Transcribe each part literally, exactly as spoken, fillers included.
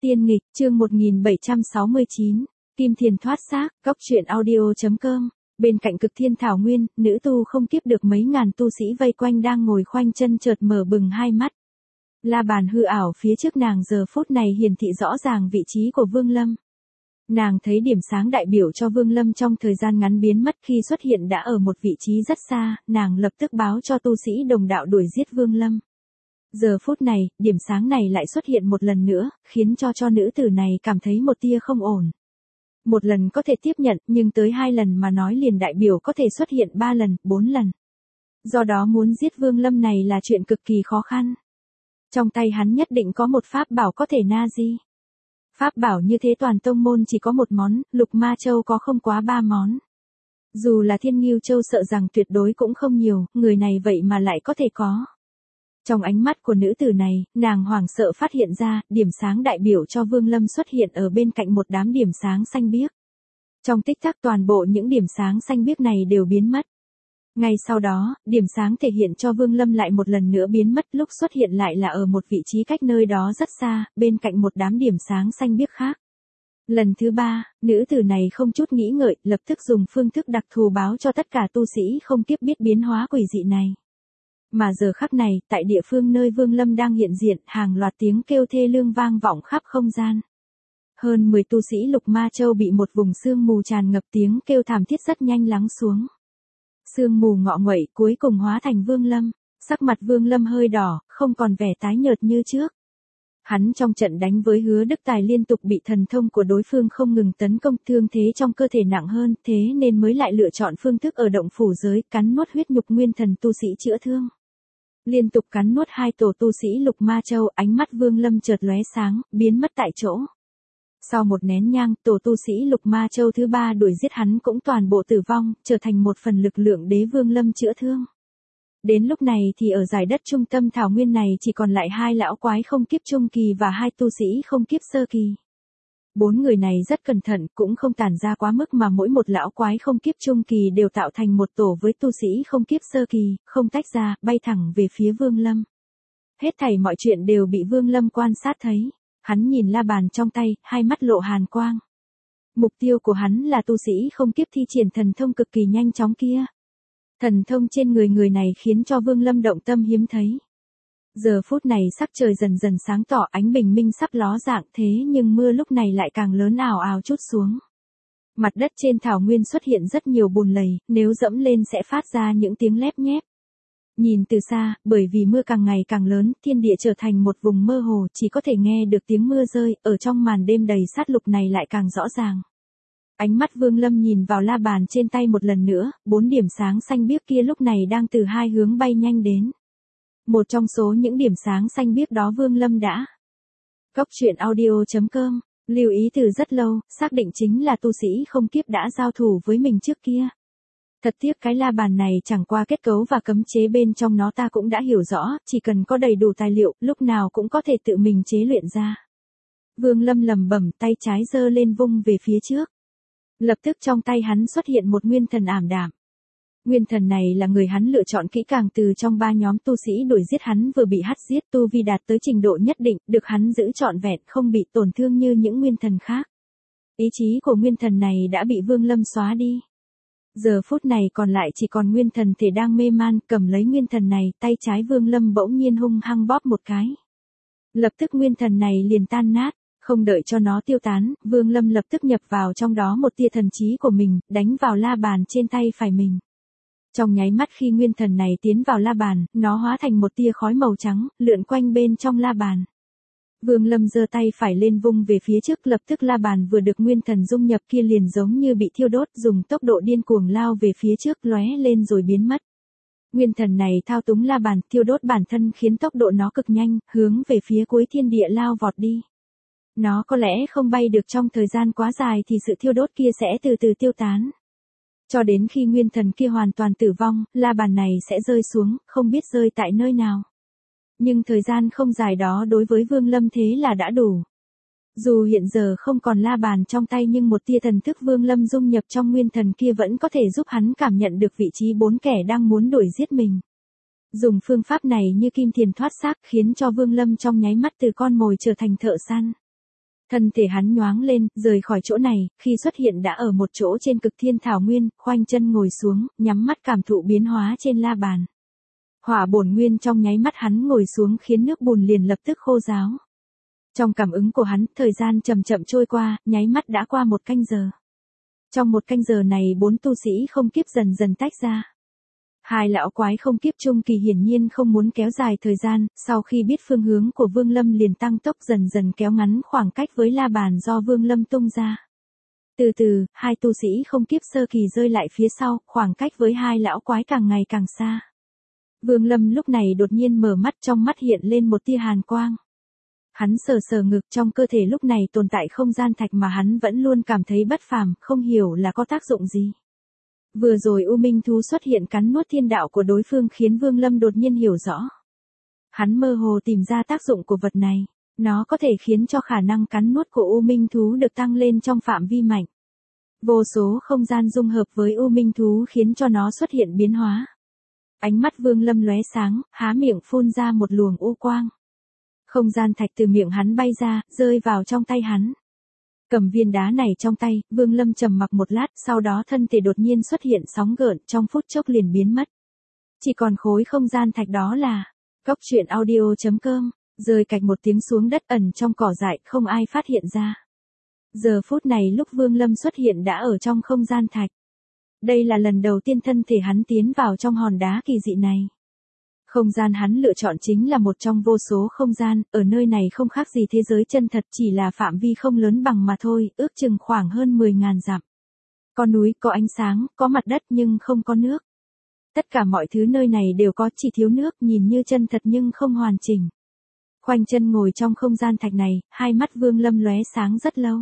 Tiên nghịch, chương một nghìn bảy trăm sáu mươi chín, Kim Thiền thoát xác, góc truyện audio.com. Bên cạnh Cực Thiên Thảo Nguyên, nữ tu không kiếp được mấy ngàn tu sĩ vây quanh đang ngồi khoanh chân chợt mở bừng hai mắt. La bàn hư ảo phía trước nàng giờ phút này hiển thị rõ ràng vị trí của Vương Lâm. Nàng thấy điểm sáng đại biểu cho Vương Lâm trong thời gian ngắn biến mất, khi xuất hiện đã ở một vị trí rất xa, nàng lập tức báo cho tu sĩ đồng đạo đuổi giết Vương Lâm. Giờ phút này, điểm sáng này lại xuất hiện một lần nữa, khiến cho cho nữ tử này cảm thấy một tia không ổn. Một lần có thể tiếp nhận, nhưng tới hai lần mà nói liền đại biểu có thể xuất hiện ba lần, bốn lần. Do đó muốn giết Vương Lâm này là chuyện cực kỳ khó khăn. Trong tay hắn nhất định có một pháp bảo có thể na di. Pháp bảo như thế toàn tông môn chỉ có một món, Lục Ma Châu có không quá ba món. Dù là Thiên Ngưu Châu sợ rằng tuyệt đối cũng không nhiều, người này vậy mà lại có thể có. Trong ánh mắt của nữ tử này, nàng hoảng sợ phát hiện ra, điểm sáng đại biểu cho Vương Lâm xuất hiện ở bên cạnh một đám điểm sáng xanh biếc. Trong tích tắc toàn bộ những điểm sáng xanh biếc này đều biến mất. Ngay sau đó, điểm sáng thể hiện cho Vương Lâm lại một lần nữa biến mất, lúc xuất hiện lại là ở một vị trí cách nơi đó rất xa, bên cạnh một đám điểm sáng xanh biếc khác. Lần thứ ba, nữ tử này không chút nghĩ ngợi, lập tức dùng phương thức đặc thù báo cho tất cả tu sĩ không kiếp biết biến hóa quỷ dị này. Mà giờ khắc này, tại địa phương nơi Vương Lâm đang hiện diện, hàng loạt tiếng kêu thê lương vang vọng khắp không gian. Hơn mười tu sĩ Lục Ma Châu bị một vùng sương mù tràn ngập, tiếng kêu thảm thiết rất nhanh lắng xuống. Sương mù ngọ nguậy cuối cùng hóa thành Vương Lâm, sắc mặt Vương Lâm hơi đỏ, không còn vẻ tái nhợt như trước. Hắn trong trận đánh với Hứa Đức Tài liên tục bị thần thông của đối phương không ngừng tấn công, thương thế trong cơ thể nặng hơn, thế nên mới lại lựa chọn phương thức ở động phủ giới, cắn nuốt huyết nhục nguyên thần tu sĩ chữa thương. Liên tục cắn nuốt hai tổ tu sĩ Lục Ma Châu, ánh mắt Vương Lâm chợt lóe sáng, biến mất tại chỗ. Sau một nén nhang, tổ tu sĩ Lục Ma Châu thứ ba đuổi giết hắn cũng toàn bộ tử vong, trở thành một phần lực lượng đế Vương Lâm chữa thương. Đến lúc này thì ở giải đất trung tâm thảo nguyên này chỉ còn lại hai lão quái không kiếp trung kỳ và hai tu sĩ không kiếp sơ kỳ. Bốn người này rất cẩn thận, cũng không tản ra quá mức mà mỗi một lão quái không kiếp trung kỳ đều tạo thành một tổ với tu sĩ không kiếp sơ kỳ, không tách ra, bay thẳng về phía Vương Lâm. Hết thảy mọi chuyện đều bị Vương Lâm quan sát thấy. Hắn nhìn la bàn trong tay, hai mắt lộ hàn quang. Mục tiêu của hắn là tu sĩ không kiếp thi triển thần thông cực kỳ nhanh chóng kia. Thần thông trên người người này khiến cho Vương Lâm động tâm hiếm thấy. Giờ phút này sắc trời dần dần sáng tỏ, ánh bình minh sắp ló dạng, thế nhưng mưa lúc này lại càng lớn ào ào trút xuống. Mặt đất trên thảo nguyên xuất hiện rất nhiều bùn lầy, nếu dẫm lên sẽ phát ra những tiếng lép nhép. Nhìn từ xa, bởi vì mưa càng ngày càng lớn, thiên địa trở thành một vùng mơ hồ, chỉ có thể nghe được tiếng mưa rơi, ở trong màn đêm đầy sát lục này lại càng rõ ràng. Ánh mắt Vương Lâm nhìn vào la bàn trên tay một lần nữa, bốn điểm sáng xanh biếc kia lúc này đang từ hai hướng bay nhanh đến. Một trong số những điểm sáng xanh biếc đó Vương Lâm đã. Góc truyện audio.com, lưu ý từ rất lâu, xác định chính là tu sĩ không kiếp đã giao thủ với mình trước kia. Thật tiếc cái la bàn này chẳng qua kết cấu và cấm chế bên trong nó ta cũng đã hiểu rõ, chỉ cần có đầy đủ tài liệu, lúc nào cũng có thể tự mình chế luyện ra. Vương Lâm lẩm bẩm, tay trái giơ lên vung về phía trước. Lập tức trong tay hắn xuất hiện một nguyên thần ảm đạm. Nguyên thần này là người hắn lựa chọn kỹ càng từ trong ba nhóm tu sĩ đuổi giết hắn vừa bị hắt giết, tu vi đạt tới trình độ nhất định, được hắn giữ trọn vẹn, không bị tổn thương như những nguyên thần khác. Ý chí của nguyên thần này đã bị Vương Lâm xóa đi. Giờ phút này còn lại chỉ còn nguyên thần thể đang mê man, cầm lấy nguyên thần này, tay trái Vương Lâm bỗng nhiên hung hăng bóp một cái. Lập tức nguyên thần này liền tan nát, không đợi cho nó tiêu tán, Vương Lâm lập tức nhập vào trong đó một tia thần trí của mình, đánh vào la bàn trên tay phải mình. Trong nháy mắt khi nguyên thần này tiến vào la bàn, nó hóa thành một tia khói màu trắng, lượn quanh bên trong la bàn. Vương Lâm giơ tay phải lên vung về phía trước, lập tức la bàn vừa được nguyên thần dung nhập kia liền giống như bị thiêu đốt, dùng tốc độ điên cuồng lao về phía trước, lóe lên rồi biến mất. Nguyên thần này thao túng la bàn, thiêu đốt bản thân khiến tốc độ nó cực nhanh, hướng về phía cuối thiên địa lao vọt đi. Nó có lẽ không bay được trong thời gian quá dài thì sự thiêu đốt kia sẽ từ từ tiêu tán. Cho đến khi nguyên thần kia hoàn toàn tử vong, la bàn này sẽ rơi xuống, không biết rơi tại nơi nào. Nhưng thời gian không dài đó đối với Vương Lâm thế là đã đủ. Dù hiện giờ không còn la bàn trong tay nhưng một tia thần thức Vương Lâm dung nhập trong nguyên thần kia vẫn có thể giúp hắn cảm nhận được vị trí bốn kẻ đang muốn đuổi giết mình. Dùng phương pháp này như kim thiền thoát xác khiến cho Vương Lâm trong nháy mắt từ con mồi trở thành thợ săn. Thân thể hắn nhoáng lên, rời khỏi chỗ này, khi xuất hiện đã ở một chỗ trên cực thiên thảo nguyên, khoanh chân ngồi xuống, nhắm mắt cảm thụ biến hóa trên la bàn. Hỏa bổn nguyên trong nháy mắt hắn ngồi xuống khiến nước bùn liền lập tức khô ráo. Trong cảm ứng của hắn, thời gian chậm chậm trôi qua, nháy mắt đã qua một canh giờ. Trong một canh giờ này bốn tu sĩ không kiếp dần dần tách ra. Hai lão quái không kiếp trung kỳ hiển nhiên không muốn kéo dài thời gian, sau khi biết phương hướng của Vương Lâm liền tăng tốc dần dần kéo ngắn khoảng cách với la bàn do Vương Lâm tung ra. Từ từ, hai tu sĩ không kiếp sơ kỳ rơi lại phía sau, khoảng cách với hai lão quái càng ngày càng xa. Vương Lâm lúc này đột nhiên mở mắt, trong mắt hiện lên một tia hàn quang. Hắn sờ sờ ngực, trong cơ thể lúc này tồn tại không gian thạch mà hắn vẫn luôn cảm thấy bất phàm, không hiểu là có tác dụng gì. Vừa rồi U Minh thú xuất hiện cắn nuốt thiên đạo của đối phương khiến Vương Lâm đột nhiên hiểu rõ. Hắn mơ hồ tìm ra tác dụng của vật này, nó có thể khiến cho khả năng cắn nuốt của U Minh thú được tăng lên trong phạm vi mạnh. Vô số không gian dung hợp với U Minh thú khiến cho nó xuất hiện biến hóa. Ánh mắt Vương Lâm lóe sáng, há miệng phun ra một luồng u quang. Không gian thạch từ miệng hắn bay ra, rơi vào trong tay hắn. Cầm viên đá này trong tay, Vương Lâm trầm mặc một lát, sau đó thân thể đột nhiên xuất hiện sóng gợn, trong phút chốc liền biến mất. Chỉ còn khối không gian thạch đó là Cốc Truyện Audio chấm com, rơi cạch một tiếng xuống đất ẩn trong cỏ dại, không ai phát hiện ra. Giờ phút này lúc Vương Lâm xuất hiện đã ở trong không gian thạch. Đây là lần đầu tiên thân thể hắn tiến vào trong hòn đá kỳ dị này. Không gian hắn lựa chọn chính là một trong vô số không gian, ở nơi này không khác gì thế giới chân thật, chỉ là phạm vi không lớn bằng mà thôi, ước chừng khoảng hơn mười nghìn dặm. Có núi, có ánh sáng, có mặt đất nhưng không có nước. Tất cả mọi thứ nơi này đều có, chỉ thiếu nước, nhìn như chân thật nhưng không hoàn chỉnh. Khoanh chân ngồi trong không gian thạch này, hai mắt Vương Lâm lóe sáng rất lâu.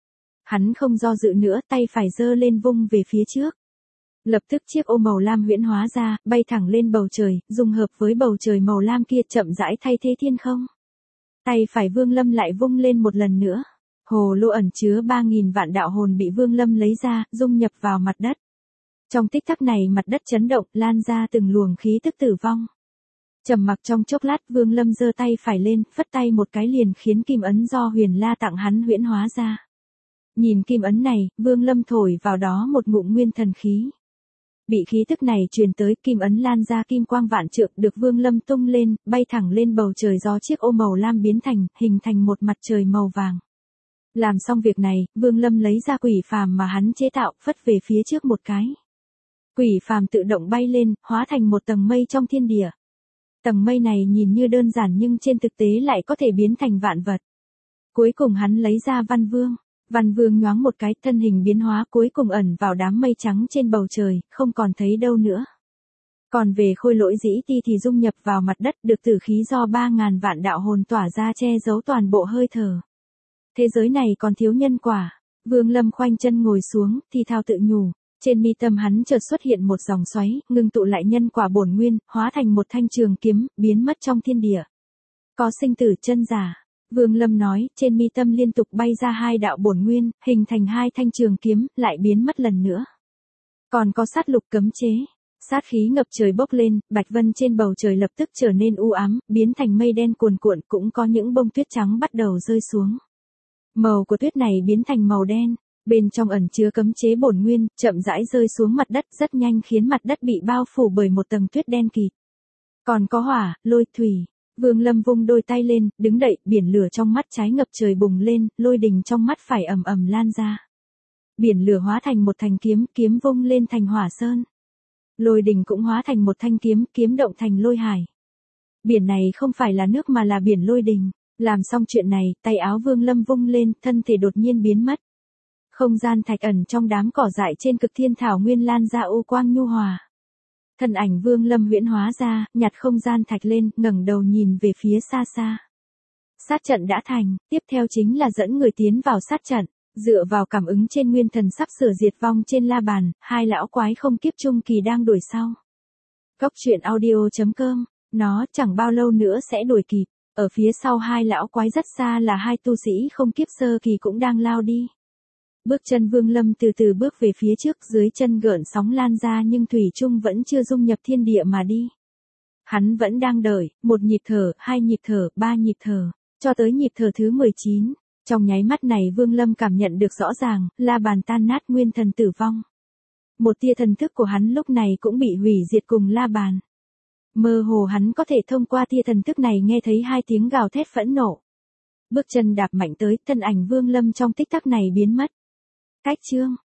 Hắn không do dự nữa, tay phải giơ lên vung về phía trước. Lập tức chiếc ô màu lam huyễn hóa ra, bay thẳng lên bầu trời, dung hợp với bầu trời màu lam kia chậm rãi thay thế thiên không. Tay phải Vương Lâm lại vung lên một lần nữa. Hồ lô ẩn chứa ba nghìn vạn đạo hồn bị Vương Lâm lấy ra, dung nhập vào mặt đất. Trong tích tắc này mặt đất chấn động, lan ra từng luồng khí tức tử vong. Trầm mặc trong chốc lát, Vương Lâm giơ tay phải lên, phất tay một cái liền khiến kim ấn do Huyền La tặng hắn huyễn hóa ra. Nhìn kim ấn này, Vương Lâm thổi vào đó một ngụm nguyên thần khí. Bị khí tức này truyền tới, kim ấn lan ra kim quang vạn trượng, được Vương Lâm tung lên, bay thẳng lên bầu trời do chiếc ô màu lam biến thành, hình thành một mặt trời màu vàng. Làm xong việc này, Vương Lâm lấy ra quỷ phàm mà hắn chế tạo, phất về phía trước một cái. Quỷ phàm tự động bay lên, hóa thành một tầng mây trong thiên địa. Tầng mây này nhìn như đơn giản nhưng trên thực tế lại có thể biến thành vạn vật. Cuối cùng hắn lấy ra Văn Vương. Văn Vương nhoáng một cái, thân hình biến hóa cuối cùng ẩn vào đám mây trắng trên bầu trời, không còn thấy đâu nữa. Còn về khôi lỗi dĩ ti thì dung nhập vào mặt đất, được tử khí do ba ngàn vạn đạo hồn tỏa ra che giấu toàn bộ hơi thở. Thế giới này còn thiếu nhân quả. Vương Lâm khoanh chân ngồi xuống, thì thào tự nhủ. Trên mi tâm hắn chợt xuất hiện một dòng xoáy, ngưng tụ lại nhân quả bổn nguyên, hóa thành một thanh trường kiếm, biến mất trong thiên địa. Có sinh tử chân giả. Vương Lâm nói, trên mi tâm liên tục bay ra hai đạo bổn nguyên, hình thành hai thanh trường kiếm, lại biến mất lần nữa. Còn có sát lục cấm chế. Sát khí ngập trời bốc lên, bạch vân trên bầu trời lập tức trở nên u ám, biến thành mây đen cuồn cuộn, cũng có những bông tuyết trắng bắt đầu rơi xuống. Màu của tuyết này biến thành màu đen, bên trong ẩn chứa cấm chế bổn nguyên, chậm rãi rơi xuống mặt đất, rất nhanh khiến mặt đất bị bao phủ bởi một tầng tuyết đen kịt. Còn có hỏa, lôi, thủy. Vương Lâm vung đôi tay lên, đứng đậy, biển lửa trong mắt trái ngập trời bùng lên, lôi đình trong mắt phải ầm ầm lan ra. Biển lửa hóa thành một thanh kiếm, kiếm vung lên thành hỏa sơn. Lôi đình cũng hóa thành một thanh kiếm, kiếm động thành lôi hải. Biển này không phải là nước mà là biển lôi đình. Làm xong chuyện này, tay áo Vương Lâm vung lên, thân thể đột nhiên biến mất. Không gian thạch ẩn trong đám cỏ dại trên cực thiên thảo nguyên lan ra u quang nhu hòa. Thân ảnh Vương Lâm huyễn hóa ra, nhặt không gian thạch lên, ngẩng đầu nhìn về phía xa xa. Sát trận đã thành, tiếp theo chính là dẫn người tiến vào sát trận. Dựa vào cảm ứng trên nguyên thần sắp sửa diệt vong trên la bàn, hai lão quái không kiếp trung kỳ đang đuổi sau. Cốc Truyện Audio chấm com, nó chẳng bao lâu nữa sẽ đuổi kịp. Ở phía sau hai lão quái rất xa là hai tu sĩ không kiếp sơ kỳ cũng đang lao đi. Bước chân Vương Lâm từ từ bước về phía trước, dưới chân gợn sóng lan ra nhưng thủy chung vẫn chưa dung nhập thiên địa mà đi. Hắn vẫn đang đợi, một nhịp thở, hai nhịp thở, ba nhịp thở, cho tới nhịp thở thứ mười chín. Trong nháy mắt này Vương Lâm cảm nhận được rõ ràng, la bàn tan nát nguyên thần tử vong. Một tia thần thức của hắn lúc này cũng bị hủy diệt cùng la bàn. Mơ hồ hắn có thể thông qua tia thần thức này nghe thấy hai tiếng gào thét phẫn nộ. Bước chân đạp mạnh tới, thân ảnh Vương Lâm trong tích tắc này biến mất. Cách chương